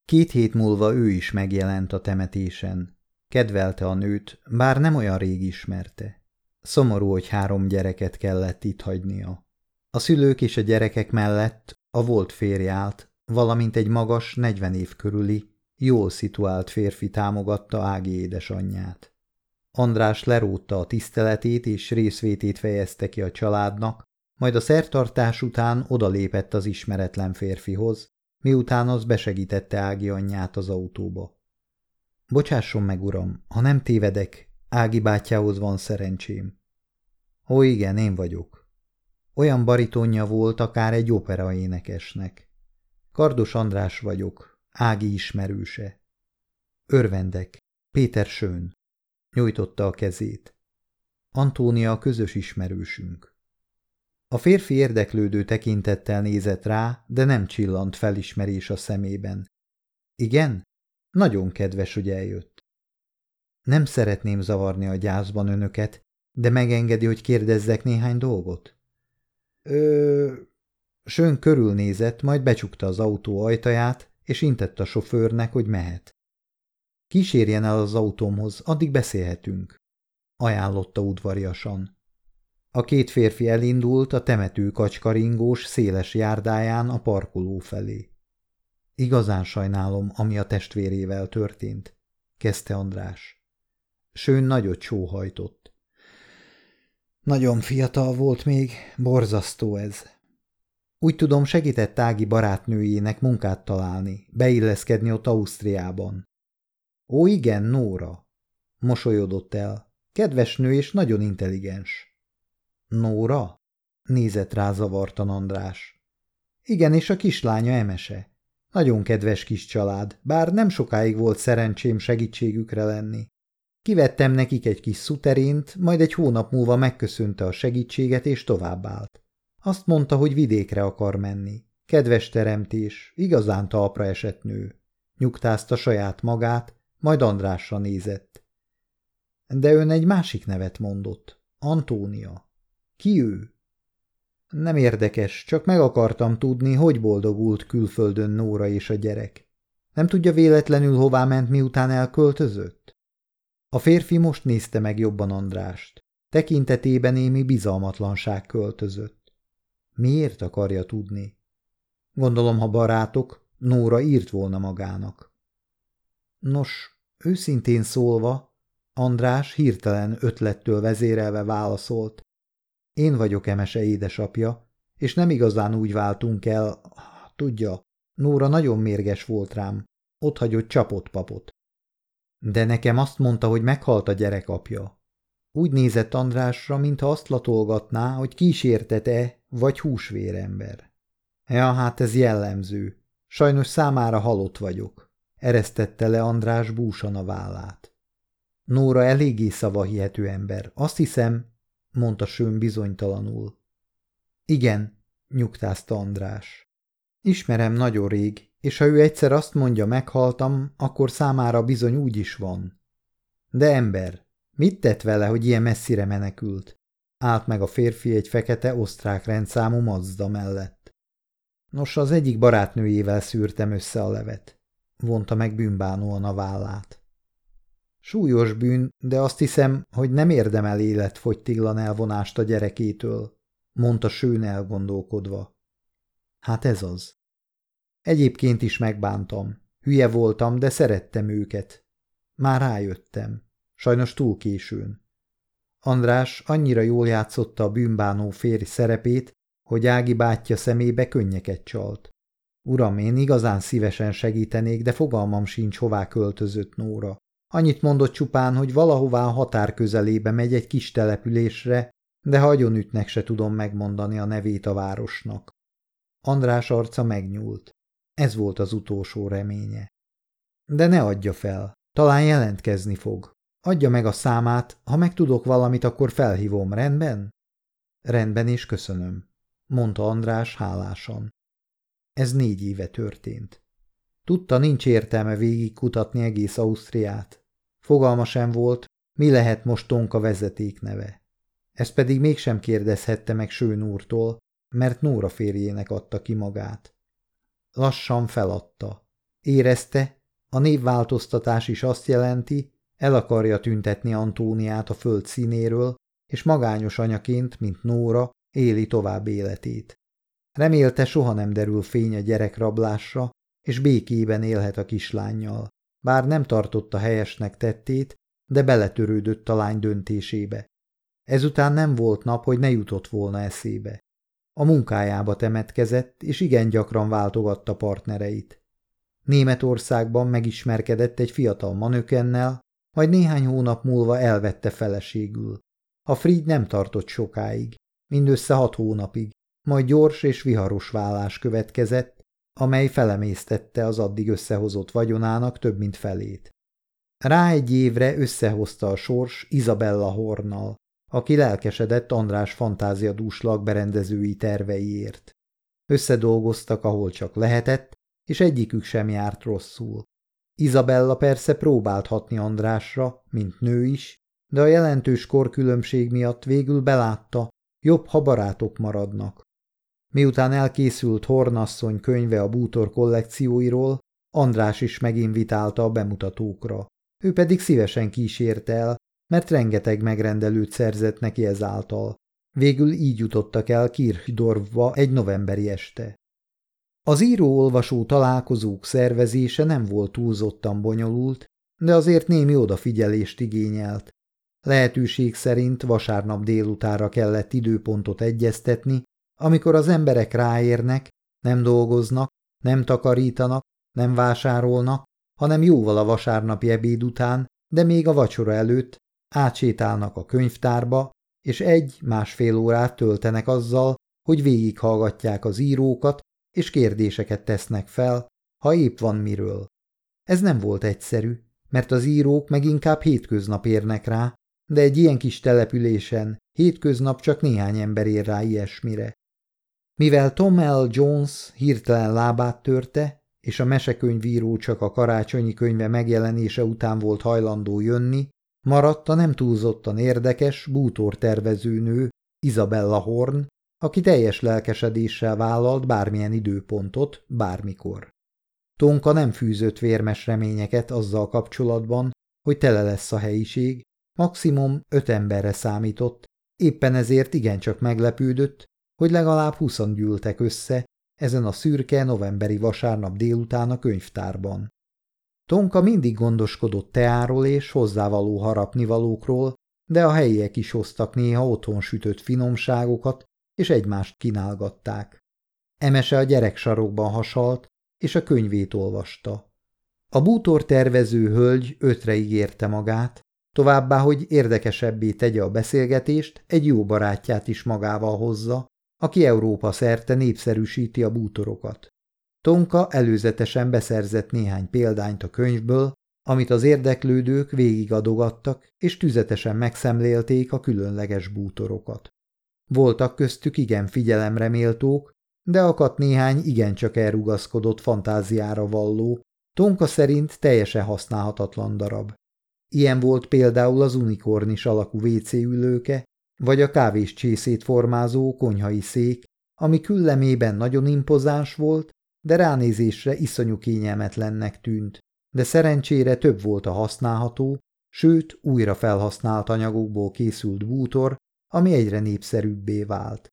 2 hét múlva ő is megjelent a temetésen. Kedvelte a nőt, bár nem olyan rég ismerte. Szomorú, hogy 3 gyereket kellett itt hagynia. A szülők és a gyerekek mellett a volt férj állt, valamint egy magas, 40 év körüli, jól szituált férfi támogatta Ági édesanyját. András lerótta a tiszteletét és részvétét fejezte ki a családnak, majd a szertartás után odalépett az ismeretlen férfihoz, miután az besegítette Ági anyját az autóba. Bocsásson meg, uram, ha nem tévedek, Ági bátyjához van szerencsém. Ó, igen, én vagyok. Olyan baritonja volt akár egy operaénekesnek. Kardos András vagyok, Ági ismerőse. Örvendek, Péter Schön. Nyújtotta a kezét. Antónia a közös ismerősünk. A férfi érdeklődő tekintettel nézett rá, de nem csillant felismerés a szemében. Igen? Nagyon kedves, hogy eljött. Nem szeretném zavarni a gyászban önöket, de megengedi, hogy kérdezzek néhány dolgot? Schön körülnézett, majd becsukta az autó ajtaját, és intett a sofőrnek, hogy mehet. Kísérjen el az autómhoz, addig beszélhetünk, ajánlotta udvariasan. A 2 férfi elindult a temető kacskaringós, széles járdáján a parkoló felé. Igazán sajnálom, ami a testvérével történt, kezdte András. Schön nagyot sóhajtott. Nagyon fiatal volt még, borzasztó ez. Úgy tudom, segített Ági barátnőjének munkát találni, beilleszkedni ott Ausztriában. Ó, igen, Nóra. Mosolyodott el. Kedves nő és nagyon intelligens. Nóra? Nézett rá zavartan András. Igen, és a kislánya Emese. Nagyon kedves kis család, bár nem sokáig volt szerencsém segítségükre lenni. Kivettem nekik egy kis szuterént, majd egy hónap múlva megköszönte a segítséget és továbbállt. Azt mondta, hogy vidékre akar menni. Kedves teremtés, igazán talpra esett nő. Nyugtázta saját magát, majd Andrásra nézett. De ön egy másik nevet mondott. Antónia. Ki ő? Nem érdekes, csak meg akartam tudni, hogy boldogult külföldön Nóra és a gyerek. Nem tudja véletlenül, hová ment, miután elköltözött? A férfi most nézte meg jobban Andrást. Tekintetében némi bizalmatlanság költözött. Miért akarja tudni? Gondolom, ha barátok, Nóra írt volna magának. Nos, őszintén szólva, András hirtelen ötlettől vezérelve válaszolt. Én vagyok Emese édesapja, és nem igazán úgy váltunk el, tudja, Nóra nagyon mérges volt rám, otthagyott csapott papot. De nekem azt mondta, hogy meghalt a gyerek apja. Úgy nézett Andrásra, mintha azt latolgatná, hogy kísértete vagy húsvérember. Ja, hát ez jellemző. Sajnos számára halott vagyok. Eresztette le András búsan a vállát. Nóra eléggé szavahihető ember, azt hiszem, mondta Schön bizonytalanul. Igen, nyugtázta András. Ismerem nagyon rég, és ha ő egyszer azt mondja, meghaltam, akkor számára bizony úgy is van. De ember, mit tett vele, hogy ilyen messzire menekült? Állt meg a férfi egy fekete osztrák rendszámú Mazda mellett. Nos, az egyik barátnőjével szűrtem össze a levet. Vonta meg bűnbánóan a vállát. Súlyos bűn, de azt hiszem, hogy nem érdemel életfogytiglan elvonást a gyerekétől, mondta Schön elgondolkodva. Hát ez az. Egyébként is megbántam. Hülye voltam, de szerettem őket. Már rájöttem. Sajnos túl későn. András annyira jól játszotta a bűnbánó férj szerepét, hogy Ági bátyja szemébe könnyeket csalt. Uram, én igazán szívesen segítenék, de fogalmam sincs, hová költözött Nóra. Annyit mondott csupán, hogy valahová a határ közelébe megy egy kis településre, de ha agyonütnek se tudom megmondani a nevét a városnak. András arca megnyúlt. Ez volt az utolsó reménye. De ne adja fel, talán jelentkezni fog. Adja meg a számát, ha megtudok valamit, akkor felhívom, rendben? Rendben és köszönöm, mondta András hálásan. Ez 4 éve történt. Tudta, nincs értelme végigkutatni egész Ausztriát. Fogalma sem volt, mi lehet most Tonka vezetékneve. Ezt pedig mégsem kérdezhette meg Schön úrtól, mert Nóra férjének adta ki magát. Lassan feladta. Érezte, a névváltoztatás is azt jelenti, el akarja tüntetni Antóniát a föld színéről, és magányos anyaként, mint Nóra, éli tovább életét. Remélte, soha nem derül fény a gyerekrablásra, és békében élhet a kislánnyal. Bár nem tartotta helyesnek tettét, de beletörődött a lány döntésébe. Ezután nem volt nap, hogy ne jutott volna eszébe. A munkájába temetkezett, és igen gyakran váltogatta partnereit. Németországban megismerkedett egy fiatal manökennel, majd néhány hónap múlva elvette feleségül. A Fried nem tartott sokáig, mindössze 6 hónapig, majd gyors és viharos válás következett, amely felemésztette az addig összehozott vagyonának több mint felét. Rá egy évre összehozta a sors Isabella Hornnal, aki lelkesedett András fantáziadús lakberendezői terveiért. Összedolgoztak, ahol csak lehetett, és egyikük sem járt rosszul. Isabella persze próbált hatni Andrásra, mint nő is, de a jelentős korkülönbség miatt végül belátta, jobb, ha barátok maradnak. Miután elkészült Horn asszony könyve a bútor kollekcióiról, András is meginvitálta a bemutatókra. Ő pedig szívesen kísérte el, mert rengeteg megrendelőt szerzett neki ezáltal. Végül így jutottak el Kirchdorfba egy novemberi este. Az író-olvasó találkozók szervezése nem volt túlzottan bonyolult, de azért némi odafigyelést igényelt. Lehetőség szerint vasárnap délutára kellett időpontot egyeztetni, amikor az emberek ráérnek, nem dolgoznak, nem takarítanak, nem vásárolnak, hanem jóval a vasárnapi ebéd után, de még a vacsora előtt átsétálnak a könyvtárba, és 1–1,5 órát töltenek azzal, hogy végighallgatják az írókat, és kérdéseket tesznek fel, ha épp van miről. Ez nem volt egyszerű, mert az írók meg inkább hétköznap érnek rá, de egy ilyen kis településen hétköznap csak néhány ember ér rá ilyesmire. Mivel Tom L. Jones hirtelen lábát törte, és a mesekönyvíró csak a karácsonyi könyve megjelenése után volt hajlandó jönni, maradt a nem túlzottan érdekes bútortervezőnő Isabella Horn, aki teljes lelkesedéssel vállalt bármilyen időpontot, bármikor. Tonka nem fűzött vérmes reményeket azzal kapcsolatban, hogy tele lesz a helyiség, maximum 5 emberre számított, éppen ezért igencsak meglepődött, hogy legalább 20-an gyűltek össze ezen a szürke novemberi vasárnap délután a könyvtárban. Tonka mindig gondoskodott teáról és hozzávaló harapnivalókról, de a helyiek is hoztak néha otthon sütött finomságokat, és egymást kínálgatták. Emese a gyereksarokban hasalt, és a könyvét olvasta. A bútortervező hölgy 5-re ígérte magát, továbbá, hogy érdekesebbé tegye a beszélgetést, egy jó barátját is magával hozza, aki Európa szerte népszerűsíti a bútorokat. Tonka előzetesen beszerzett néhány példányt a könyvből, amit az érdeklődők végigadogattak, és tüzetesen megszemlélték a különleges bútorokat. Voltak köztük igen figyelemre méltók, de akadt néhány igencsak elrugaszkodott fantáziára valló, Tonka szerint teljesen használhatatlan darab. Ilyen volt például az unikornis alakú WC ülőke, vagy a kávéscsészét formázó konyhai szék, ami küllemében nagyon impozáns volt, de ránézésre iszonyú kényelmetlennek tűnt, de szerencsére több volt a használható, sőt újra felhasznált anyagokból készült bútor, ami egyre népszerűbbé vált.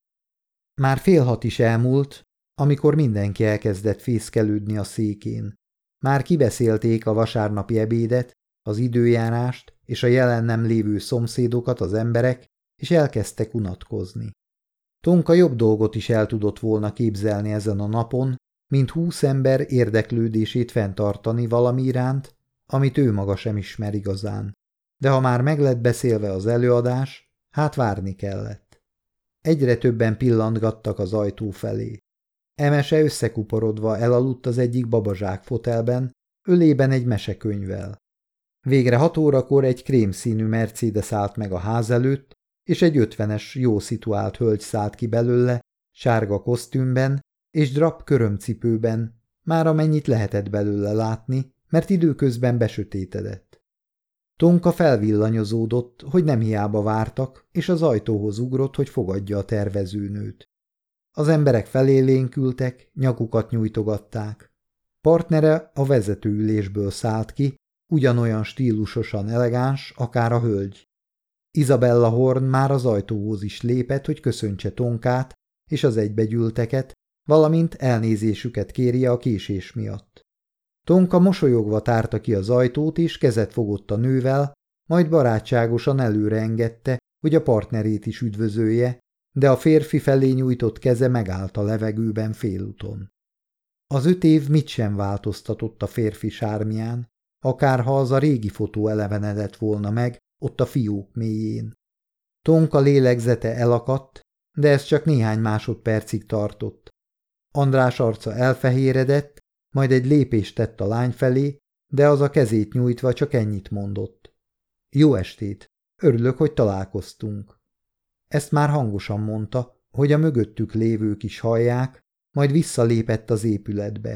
Már 5:30 is elmúlt, amikor mindenki elkezdett fészkelődni a székén. Már kibeszélték a vasárnapi ebédet, az időjárást és a jelen nem lévő szomszédokat az emberek, és elkezdtek unatkozni. Tonka jobb dolgot is el tudott volna képzelni ezen a napon, mint 20 ember érdeklődését fenntartani valami iránt, amit ő maga sem ismer igazán. De ha már meg lett beszélve az előadás, hát várni kellett. Egyre többen pillantgattak az ajtó felé. Emese összekuporodva elaludt az egyik babazsák fotelben, ölében egy mesekönyvvel. Végre 6 órakor egy krémszínű Mercedes állt meg a ház előtt, és egy 50-es, jó szituált hölgy szállt ki belőle, sárga kosztümben és drap körömcipőben, már amennyit lehetett belőle látni, mert időközben besötétedett. Tonka felvillanyozódott, hogy nem hiába vártak, és az ajtóhoz ugrott, hogy fogadja a tervezőnőt. Az emberek felélénkültek, nyakukat nyújtogatták. Partnere a vezetőülésből szállt ki, ugyanolyan stílusosan elegáns, akár a hölgy. Isabella Horn már az ajtóhoz is lépett, hogy köszöntse Tonkát és az egybegyűlteket, valamint elnézésüket kérje a késés miatt. Tonka mosolyogva tárta ki az ajtót, és kezet fogott a nővel, majd barátságosan előre engedte, hogy a partnerét is üdvözölje, de a férfi felé nyújtott keze megállt a levegőben félúton. Az 5 év mit sem változtatott a férfi sármján, akárha az a régi fotó elevenedett volna meg ott a fiók mélyén. Tonka lélegzete elakadt, de ez csak néhány másodpercig tartott. András arca elfehéredett, majd egy lépést tett a lány felé, de az a kezét nyújtva csak ennyit mondott. Jó estét, örülök, hogy találkoztunk. Ezt már hangosan mondta, hogy a mögöttük lévők is hallják, majd visszalépett az épületbe.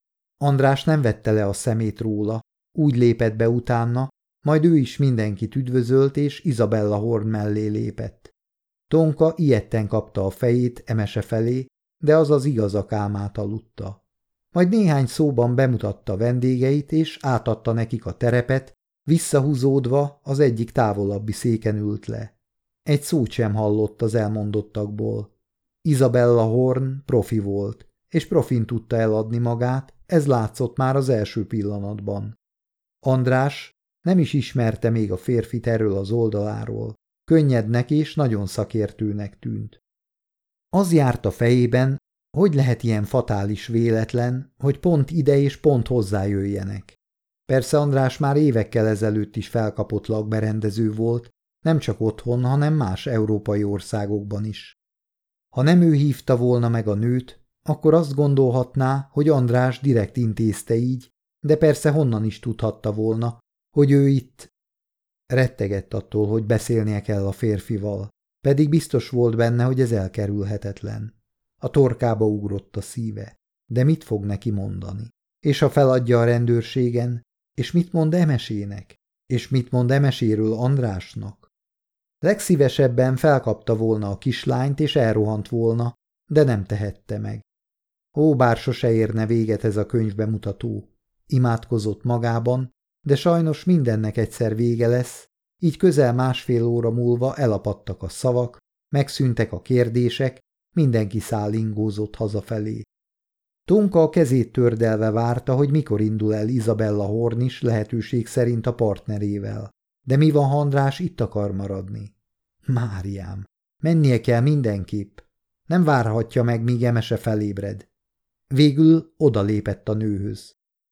András nem vette le a szemét róla, úgy lépett be utána, majd ő is mindenkit üdvözölt, és Isabella Horn mellé lépett. Tonka ijedten kapta a fejét Emese felé, de az az igazak álmát aludta. Majd néhány szóban bemutatta vendégeit, és átadta nekik a terepet, visszahúzódva az egyik távolabbi széken ült le. Egy szót sem hallott az elmondottakból. Isabella Horn profi volt, és profin tudta eladni magát, ez látszott már az első pillanatban. András nem is ismerte még a férfit erről az oldaláról. Könnyednek és nagyon szakértőnek tűnt. Az járt a fejében, hogy lehet ilyen fatális véletlen, hogy pont ide és pont hozzájöjjenek. Persze András már évekkel ezelőtt is felkapott lakberendező volt, nem csak otthon, hanem más európai országokban is. Ha nem ő hívta volna meg a nőt, akkor azt gondolhatná, hogy András direkt intézte így, de persze honnan is tudhatta volna, hogy ő itt. Rettegett attól, hogy beszélnie kell a férfival, pedig biztos volt benne, hogy ez elkerülhetetlen. A torkába ugrott a szíve, de mit fog neki mondani? És ha feladja a rendőrségen, és mit mond Emesének? És mit mond Emeséről Andrásnak? Legszívesebben felkapta volna a kislányt, és elrohant volna, de nem tehette meg. Ó, bár sose érne véget ez a könyvbemutató. Imádkozott magában, de sajnos mindennek egyszer vége lesz, így közel másfél óra múlva elapadtak a szavak, megszűntek a kérdések, mindenki szállingózott hazafelé. Tonka a kezét tördelve várta, hogy mikor indul el Isabella Horn is lehetőség szerint a partnerével. De mi van, ha András itt akar maradni? Máriám, mennie kell mindenképp. Nem várhatja meg, míg Emese felébred. Végül odalépett a nőhöz.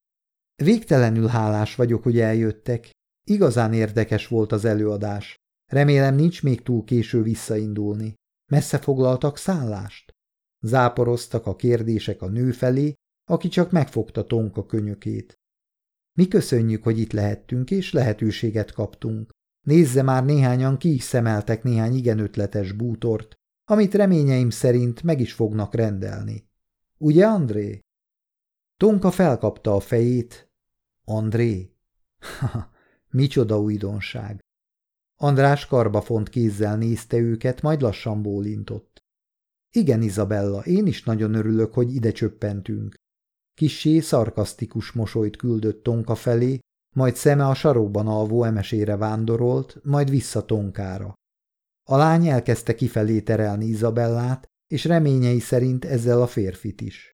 Végtelenül hálás vagyok, hogy eljöttek. Igazán érdekes volt az előadás. Remélem nincs még túl késő visszaindulni. Messze foglaltak szállást? Záporoztak a kérdések a nő felé, aki csak megfogta Tonka könyökét. Mi köszönjük, hogy itt lehettünk, és lehetőséget kaptunk. Nézze, már néhányan ki is szemeltek néhány igen ötletes bútort, amit reményeim szerint meg is fognak rendelni. Ugye, André? Tonka felkapta a fejét. André? Haha, micsoda újdonság. András karbafont kézzel nézte őket, majd lassan bólintott. Igen, Isabella, én is nagyon örülök, hogy ide csöppentünk. Kissé szarkasztikus mosolyt küldött Tonka felé, majd szeme a sarokban alvó Emesére vándorolt, majd vissza Tonkára. A lány elkezdte kifelé terelni Isabellát, és reményei szerint ezzel a férfit is.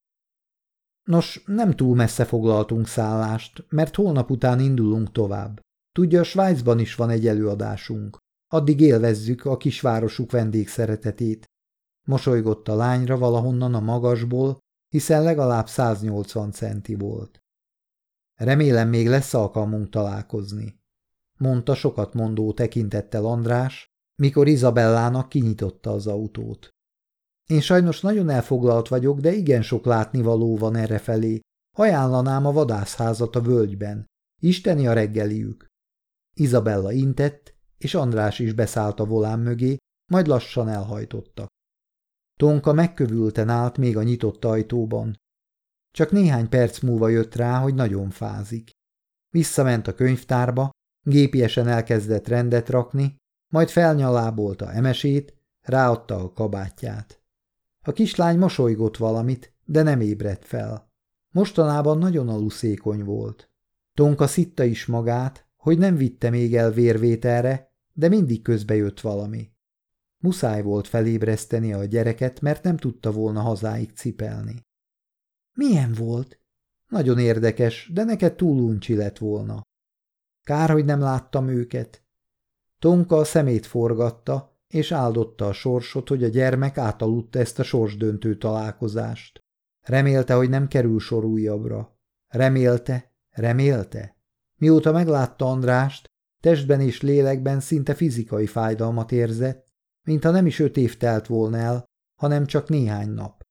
Nos, nem túl messze foglaltunk szállást, mert holnap után indulunk tovább. Tudja, Svájcban is van egy előadásunk. Addig élvezzük a kisvárosuk vendégszeretetét. Mosolygott a lányra valahonnan a magasból, hiszen legalább 180 centi volt. Remélem még lesz alkalmunk találkozni, mondta sokat mondó tekintettel András, mikor Isabellának kinyitotta az autót. Én sajnos nagyon elfoglalt vagyok, de igen sok látnivaló van errefelé. Ajánlanám a vadászházat a völgyben. Isteni a reggeliük. Isabella intett, és András is beszállt a volán mögé, majd lassan elhajtottak. Tonka megkövülten állt még a nyitott ajtóban. Csak néhány perc múlva jött rá, hogy nagyon fázik. Visszament a könyvtárba, gépiesen elkezdett rendet rakni, majd felnyalábolta Emesét, ráadta a kabátját. A kislány mosolygott valamit, de nem ébredt fel. Mostanában nagyon aluszékony volt. Tonka szitta is magát, hogy nem vitte még el vérvételre, de mindig közbe jött valami. Muszáj volt felébreszteni a gyereket, mert nem tudta volna hazáig cipelni. Milyen volt? Nagyon érdekes, de neked túl uncsi lett volna. Kár, hogy nem láttam őket. Tonka a szemét forgatta, és áldotta a sorsot, hogy a gyermek átaludta ezt a sorsdöntő találkozást. Remélte, hogy nem kerül sor újabbra. Remélte. Mióta meglátta Andrást, testben és lélekben szinte fizikai fájdalmat érzett, mintha nem is 5 év telt volna el, hanem csak néhány nap.